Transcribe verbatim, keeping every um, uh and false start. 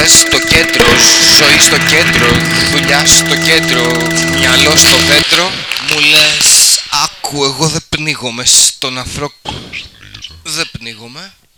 στο κέντρο, ζωή στο κέντρο, δουλειά στο κέντρο, μυαλό στο δέντρο. Μου λες, άκου, εγώ δεν πνίγομαι στον αφρό. Δεν πνίγομαι.